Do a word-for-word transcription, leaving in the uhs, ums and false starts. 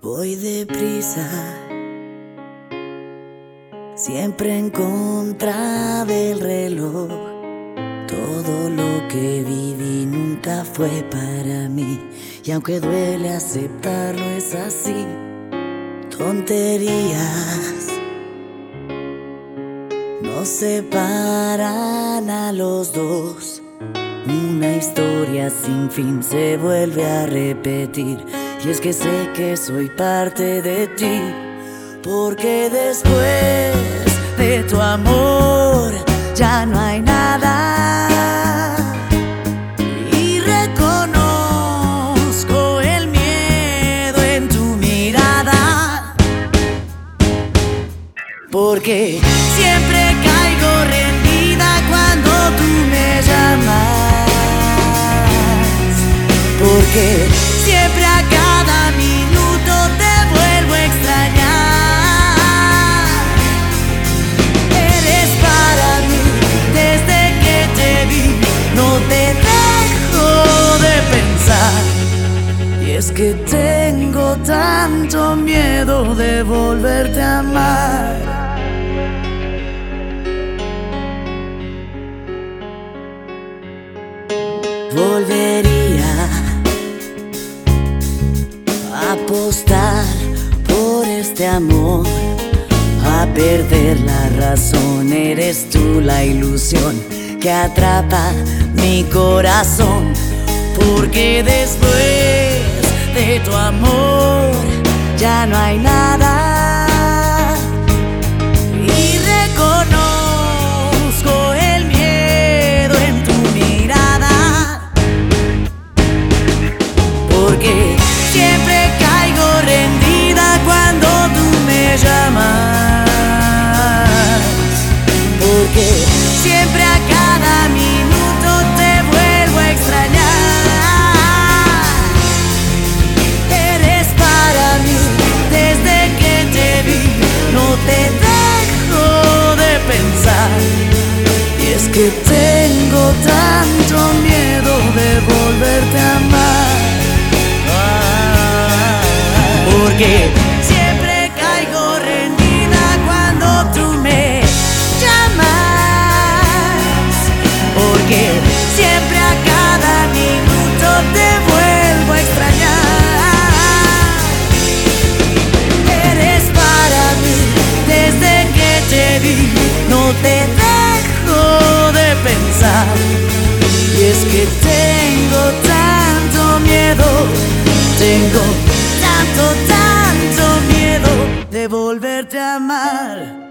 Voy deprisa, siempre en contra del reloj. Todo lo que viví nunca fue para mí, y aunque duele aceptarlo es así. Tonterías nos separan a los dos. Una historia sin fin se vuelve a repetir, y es que sé que soy parte de ti, porque después de tu amor ya no hay nada. Y reconozco el miedo en tu mirada, porque siempre caigo rendida cuando tú me llamas, porque siempre a cada minuto te vuelvo a extrañar. Eres para mí desde que te vi, no te dejo de pensar. Y es que tengo tanto miedo de volverte a amar. Volvería a apostar por este amor, a perder la razón. Eres tú la ilusión que atrapa mi corazón, porque después de tu amor ya no hay nada. Y reconozco el miedo en tu mirada, porque siempre caigo rendida cuando tú me llamas, porque siempre a cada minuto te vuelvo a extrañar. Eres para mí desde que te vi, no te dejo de pensar. Y es que tengo tanto miedo de volverte a amar, porque siempre caigo rendida cuando tú me llamas, porque siempre a cada minuto te vuelvo a extrañar. Eres para mí desde que te vi, no te dejo de pensar. Y es que tengo tanto miedo, tengo tanto, tanto miedo de volverte a amar.